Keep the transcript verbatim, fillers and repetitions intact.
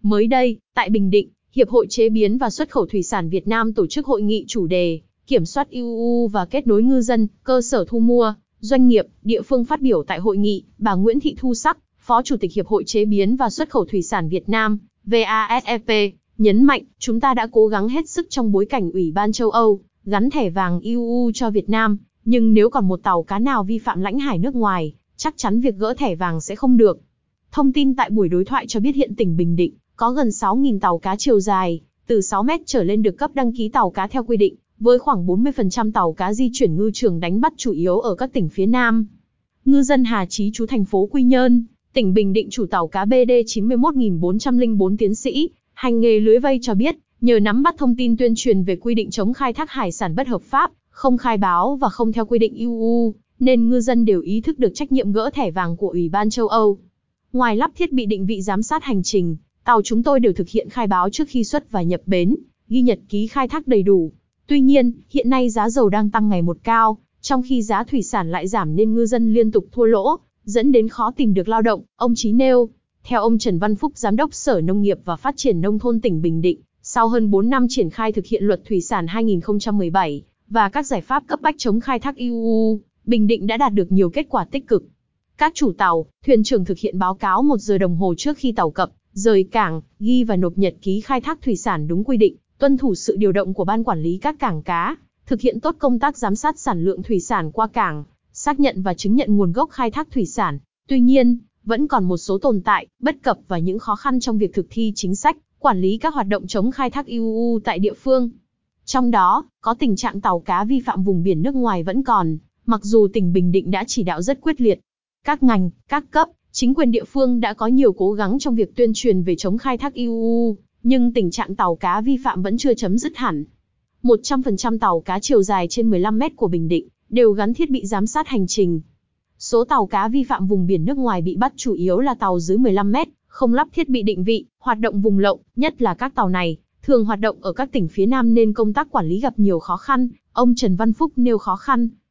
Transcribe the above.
Mới đây, tại Bình Định, Hiệp hội Chế biến và Xuất khẩu Thủy sản Việt Nam tổ chức hội nghị chủ đề Kiểm soát i u và kết nối ngư dân, cơ sở thu mua, doanh nghiệp, địa phương. Phát biểu tại hội nghị, bà Nguyễn Thị Thu Sắc, Phó Chủ tịch Hiệp hội Chế biến và Xuất khẩu Thủy sản Việt Nam, vê a ét e pê, nhấn mạnh, chúng ta đã cố gắng hết sức trong bối cảnh Ủy ban châu Âu gắn thẻ vàng i u cho Việt Nam, nhưng nếu còn một tàu cá nào vi phạm lãnh hải nước ngoài, chắc chắn việc gỡ thẻ vàng sẽ không được. Thông tin tại buổi đối thoại cho biết hiện tỉnh Bình Định có gần sáu nghìn tàu cá chiều dài từ sáu mét trở lên được cấp đăng ký tàu cá theo quy định, với khoảng bốn mươi phần trăm tàu cá di chuyển ngư trường đánh bắt chủ yếu ở các tỉnh phía Nam. Ngư dân Hà Chí trú thành phố Quy Nhơn, tỉnh Bình Định, chủ tàu cá bê đê chín một bốn không bốn tiến sĩ, hành nghề lưới vây cho biết, nhờ nắm bắt thông tin tuyên truyền về quy định chống khai thác hải sản bất hợp pháp, không khai báo và không theo quy định i u, nên ngư dân đều ý thức được trách nhiệm gỡ thẻ vàng của Ủy ban châu Âu. Ngoài lắp thiết bị định vị giám sát hành trình, tàu chúng tôi đều thực hiện khai báo trước khi xuất và nhập bến, ghi nhật ký khai thác đầy đủ. Tuy nhiên, hiện nay giá dầu đang tăng ngày một cao, trong khi giá thủy sản lại giảm nên ngư dân liên tục thua lỗ, dẫn đến khó tìm được lao động, ông Chí nêu. Theo ông Trần Văn Phúc, Giám đốc Sở Nông nghiệp và Phát triển Nông thôn tỉnh Bình Định, sau hơn bốn năm triển khai thực hiện Luật Thủy sản hai nghìn không trăm mười bảy và các giải pháp cấp bách chống khai thác i u, Bình Định đã đạt được nhiều kết quả tích cực. Các chủ tàu, thuyền trưởng thực hiện báo cáo một giờ đồng hồ trước khi tàu cập rời cảng, ghi và nộp nhật ký khai thác thủy sản đúng quy định, tuân thủ sự điều động của Ban Quản lý các cảng cá, thực hiện tốt công tác giám sát sản lượng thủy sản qua cảng, xác nhận và chứng nhận nguồn gốc khai thác thủy sản. Tuy nhiên, vẫn còn một số tồn tại, bất cập và những khó khăn trong việc thực thi chính sách, quản lý các hoạt động chống khai thác i u tại địa phương. Trong đó, có tình trạng tàu cá vi phạm vùng biển nước ngoài vẫn còn, mặc dù tỉnh Bình Định đã chỉ đạo rất quyết liệt. Các ngành, các cấp, chính quyền địa phương đã có nhiều cố gắng trong việc tuyên truyền về chống khai thác i u, nhưng tình trạng tàu cá vi phạm vẫn chưa chấm dứt hẳn. một trăm phần trăm tàu cá chiều dài trên mười lăm mét của Bình Định đều gắn thiết bị giám sát hành trình. Số tàu cá vi phạm vùng biển nước ngoài bị bắt chủ yếu là tàu dưới mười lăm mét, không lắp thiết bị định vị, hoạt động vùng lộng, nhất là các tàu này thường hoạt động ở các tỉnh phía Nam nên công tác quản lý gặp nhiều khó khăn, ông Trần Văn Phúc nêu khó khăn.